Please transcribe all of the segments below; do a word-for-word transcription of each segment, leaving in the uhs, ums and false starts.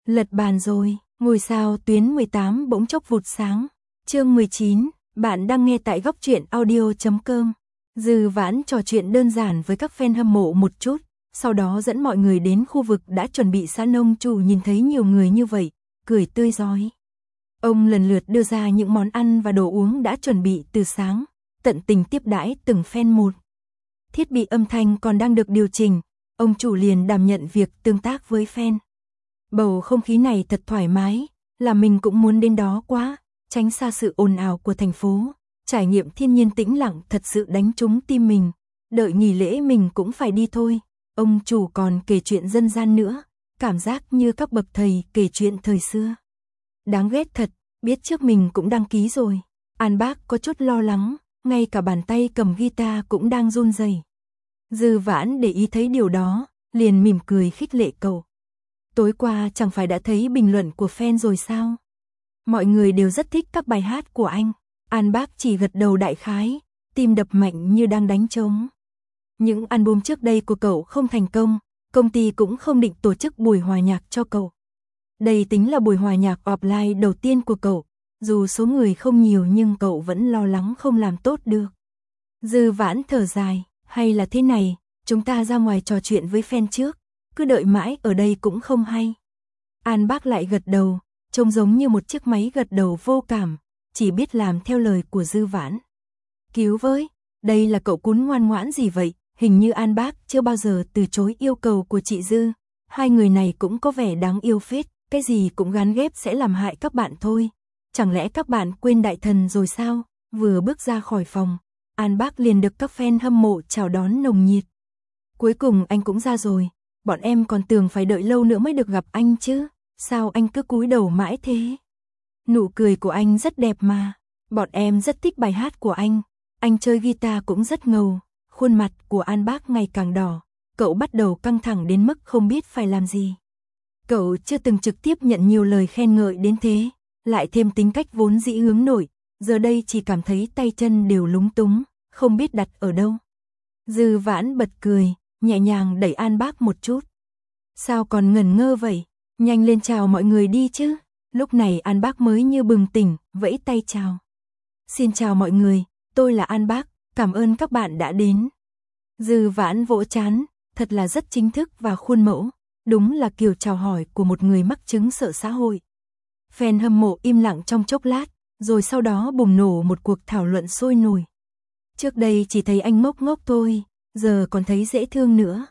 Lật bàn rồi, ngôi sao tuyến mười tám bỗng chốc vụt sáng. Chương mười chín, bạn đang nghe tại góc truyện audio chấm com. Dư Vãn trò chuyện đơn giản với các fan hâm mộ một chút, sau đó dẫn mọi người đến khu vực đã chuẩn bị sẵn. Ông chủ nhìn thấy nhiều người như vậy, cười tươi rói. Ông lần lượt đưa ra những món ăn và đồ uống đã chuẩn bị từ sáng, tận tình tiếp đãi từng fan một. Thiết bị âm thanh còn đang được điều chỉnh, ông chủ liền đảm nhận việc tương tác với fan. Bầu không khí này thật thoải mái, là mình cũng muốn đến đó quá, tránh xa sự ồn ào của thành phố. Trải nghiệm thiên nhiên tĩnh lặng thật sự đánh trúng tim mình, đợi nghỉ lễ mình cũng phải đi thôi. Ông chủ còn kể chuyện dân gian nữa, cảm giác như các bậc thầy kể chuyện thời xưa. Đáng ghét thật, biết trước mình cũng đăng ký rồi. An Bác có chút lo lắng, ngay cả bàn tay cầm guitar cũng đang run rẩy. Dư Vãn để ý thấy điều đó, liền mỉm cười khích lệ cậu. Tối qua chẳng phải đã thấy bình luận của fan rồi sao? Mọi người đều rất thích các bài hát của anh. An Bác chỉ gật đầu đại khái, tim đập mạnh như đang đánh trống. Những album trước đây của cậu không thành công, công ty cũng không định tổ chức buổi hòa nhạc cho cậu. Đây tính là buổi hòa nhạc offline đầu tiên của cậu, dù số người không nhiều nhưng cậu vẫn lo lắng không làm tốt được. Dư Vãn thở dài, hay là thế này, chúng ta ra ngoài trò chuyện với fan trước, cứ đợi mãi ở đây cũng không hay. An Bác lại gật đầu, trông giống như một chiếc máy gật đầu vô cảm, chỉ biết làm theo lời của Dư Vãn. Cứu với, đây là cậu cún ngoan ngoãn gì vậy? Hình như An Bác chưa bao giờ từ chối yêu cầu của chị Dư. Hai người này cũng có vẻ đáng yêu phết, cái gì cũng gán ghép sẽ làm hại các bạn thôi. Chẳng lẽ các bạn quên đại thần rồi sao? Vừa bước ra khỏi phòng, An Bác liền được các fan hâm mộ chào đón nồng nhiệt. Cuối cùng anh cũng ra rồi, bọn em còn tưởng phải đợi lâu nữa mới được gặp anh chứ, sao anh cứ cúi đầu mãi thế? Nụ cười của anh rất đẹp mà, bọn em rất thích bài hát của anh, anh chơi guitar cũng rất ngầu. Khuôn mặt của An Bác ngày càng đỏ, cậu bắt đầu căng thẳng đến mức không biết phải làm gì. Cậu chưa từng trực tiếp nhận nhiều lời khen ngợi đến thế, lại thêm tính cách vốn dĩ hướng nội, giờ đây chỉ cảm thấy tay chân đều lúng túng, không biết đặt ở đâu. Dư Vãn bật cười, nhẹ nhàng đẩy An Bác một chút. Sao còn ngẩn ngơ vậy, nhanh lên chào mọi người đi chứ. Lúc này An Bác mới như bừng tỉnh, vẫy tay chào. Xin chào mọi người, tôi là An Bác. Cảm ơn các bạn đã đến. Dư Vãn vỗ trán, thật là rất chính thức và khuôn mẫu, đúng là kiểu chào hỏi của một người mắc chứng sợ xã hội. Fan hâm mộ im lặng trong chốc lát, rồi sau đó bùng nổ một cuộc thảo luận sôi nổi. Trước đây chỉ thấy anh ngốc ngốc thôi, giờ còn thấy dễ thương nữa.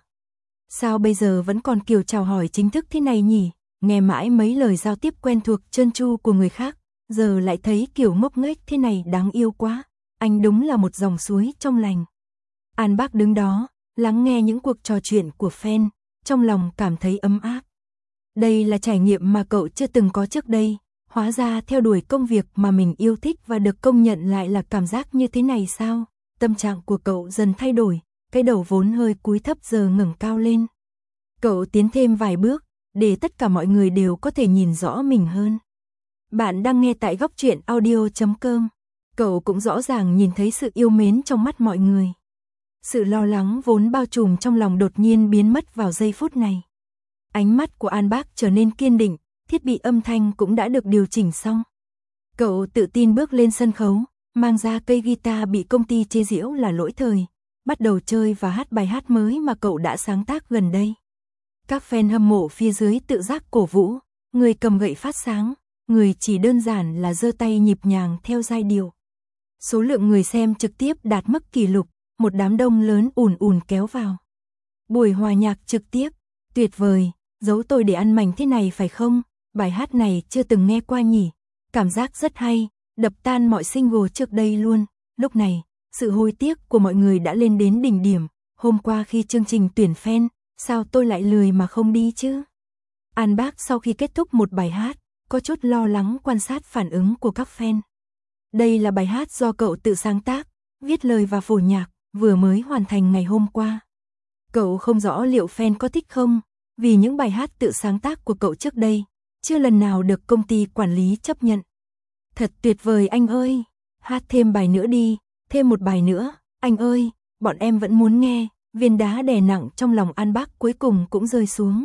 Sao bây giờ vẫn còn kiểu chào hỏi chính thức thế này nhỉ? Nghe mãi mấy lời giao tiếp quen thuộc trơn tru của người khác, giờ lại thấy kiểu ngốc nghếch thế này đáng yêu quá. Anh đúng là một dòng suối trong lành. An Bác đứng đó, lắng nghe những cuộc trò chuyện của fan, trong lòng cảm thấy ấm áp. Đây là trải nghiệm mà cậu chưa từng có trước đây, hóa ra theo đuổi công việc mà mình yêu thích và được công nhận lại là cảm giác như thế này sao? Tâm trạng của cậu dần thay đổi, cái đầu vốn hơi cúi thấp giờ ngẩng cao lên. Cậu tiến thêm vài bước, để tất cả mọi người đều có thể nhìn rõ mình hơn. Bạn đang nghe tại góc truyện audio chấm com. Cậu cũng rõ ràng nhìn thấy sự yêu mến trong mắt mọi người. Sự lo lắng vốn bao trùm trong lòng đột nhiên biến mất vào giây phút này. Ánh mắt của An Bác trở nên kiên định, thiết bị âm thanh cũng đã được điều chỉnh xong. Cậu tự tin bước lên sân khấu, mang ra cây guitar bị công ty chê giễu là lỗi thời, bắt đầu chơi và hát bài hát mới mà cậu đã sáng tác gần đây. Các fan hâm mộ phía dưới tự giác cổ vũ, người cầm gậy phát sáng, người chỉ đơn giản là giơ tay nhịp nhàng theo giai điệu. Số lượng người xem trực tiếp đạt mức kỷ lục, một đám đông lớn ùn ùn kéo vào. Buổi hòa nhạc trực tiếp, tuyệt vời, giấu tôi để ăn mảnh thế này phải không? Bài hát này chưa từng nghe qua nhỉ? Cảm giác rất hay, đập tan mọi single trước đây luôn. Lúc này, sự hối tiếc của mọi người đã lên đến đỉnh điểm. Hôm qua khi chương trình tuyển fan, sao tôi lại lười mà không đi chứ? An Bác sau khi kết thúc một bài hát, có chút lo lắng quan sát phản ứng của các fan. Đây là bài hát do cậu tự sáng tác, viết lời và phổ nhạc, vừa mới hoàn thành ngày hôm qua. Cậu không rõ liệu fan có thích không, vì những bài hát tự sáng tác của cậu trước đây, chưa lần nào được công ty quản lý chấp nhận. Thật tuyệt vời anh ơi, hát thêm bài nữa đi, thêm một bài nữa, anh ơi, bọn em vẫn muốn nghe. Viên đá đè nặng trong lòng An Bác cuối cùng cũng rơi xuống.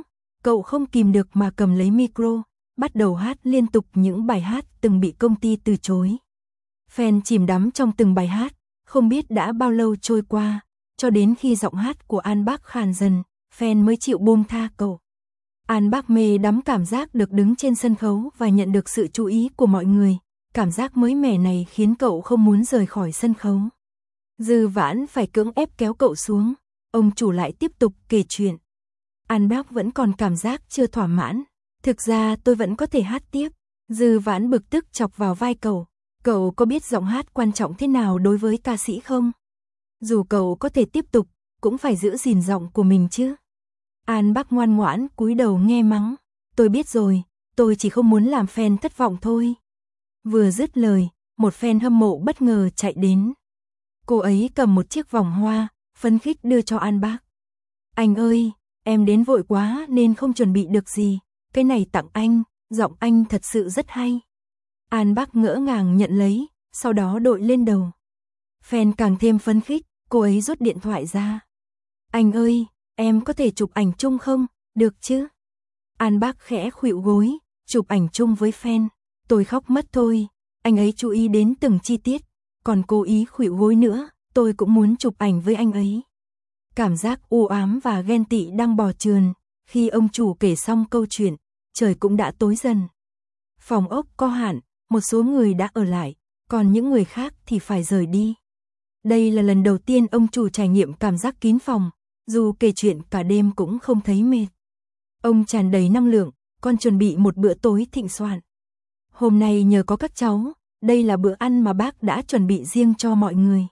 cậu không kìm được mà cầm lấy micro, bắt đầu hát liên tục những bài hát từng bị công ty từ chối. Fan chìm đắm trong từng bài hát, không biết đã bao lâu trôi qua, cho đến khi giọng hát của An Bác khàn dần, fan mới chịu buông tha cậu. An Bác mê đắm cảm giác được đứng trên sân khấu và nhận được sự chú ý của mọi người, cảm giác mới mẻ này khiến cậu không muốn rời khỏi sân khấu. Dư Vãn phải cưỡng ép kéo cậu xuống, ông chủ lại tiếp tục kể chuyện. An Bác vẫn còn cảm giác chưa thỏa mãn, thực ra tôi vẫn có thể hát tiếp. Dư Vãn bực tức chọc vào vai cậu, cậu có biết giọng hát quan trọng thế nào đối với ca sĩ không? Dù cậu có thể tiếp tục, cũng phải giữ gìn giọng của mình chứ. An Bác ngoan ngoãn cúi đầu nghe mắng, tôi biết rồi, tôi chỉ không muốn làm fan thất vọng thôi. Vừa dứt lời, một fan hâm mộ bất ngờ chạy đến. Cô ấy cầm một chiếc vòng hoa, phấn khích đưa cho An Bác. Anh ơi, em đến vội quá nên không chuẩn bị được gì, cái này tặng anh, giọng anh thật sự rất hay. An Bác ngỡ ngàng nhận lấy, sau đó đội lên đầu. Fan càng thêm phấn khích, cô ấy rút điện thoại ra. Anh ơi, em có thể chụp ảnh chung không, được chứ? An Bác khẽ khuỵu gối, chụp ảnh chung với fan. Tôi khóc mất thôi, anh ấy chú ý đến từng chi tiết, còn cố ý khuỵu gối nữa, tôi cũng muốn chụp ảnh với anh ấy. Cảm giác u ám và ghen tị đang bò trườn, khi ông chủ kể xong câu chuyện, trời cũng đã tối dần. Phòng ốc có hạn, một số người đã ở lại, còn những người khác thì phải rời đi. Đây là lần đầu tiên ông chủ trải nghiệm cảm giác kín phòng, dù kể chuyện cả đêm cũng không thấy mệt. Ông tràn đầy năng lượng, còn chuẩn bị một bữa tối thịnh soạn. Hôm nay nhờ có các cháu, đây là bữa ăn mà bác đã chuẩn bị riêng cho mọi người.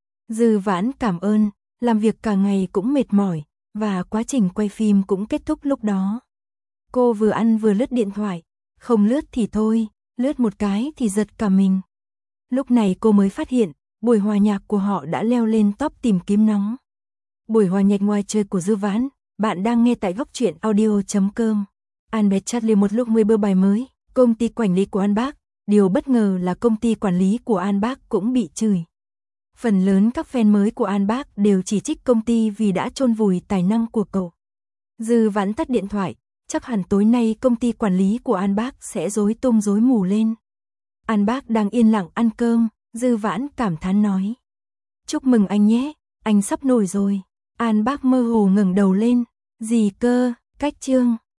Dư Vãn cảm ơn, làm việc cả ngày cũng mệt mỏi, và quá trình quay phim cũng kết thúc lúc đó. Cô vừa ăn vừa lướt điện thoại, không lướt thì thôi, lướt một cái thì giật cả mình. Lúc này cô mới phát hiện, buổi hòa nhạc của họ đã leo lên top tìm kiếm nóng. Buổi hòa nhạc ngoài trời của Dư Vãn, bạn đang nghe tại góc truyện audio chấm com. An Bét chắt liền một lúc mười bơ bài mới, công ty quản lý của An Bác, điều bất ngờ là công ty quản lý của An Bác cũng bị chửi. Phần lớn các fan mới của An Bác đều chỉ trích công ty vì đã chôn vùi tài năng của cậu. Dư Vãn tắt điện thoại, chắc hẳn tối nay công ty quản lý của An Bác sẽ rối tung rối mù lên. An Bác đang yên lặng ăn cơm, Dư Vãn cảm thán nói. Chúc mừng anh nhé, anh sắp nổi rồi. An Bác mơ hồ ngẩng đầu lên, gì cơ, cách chương.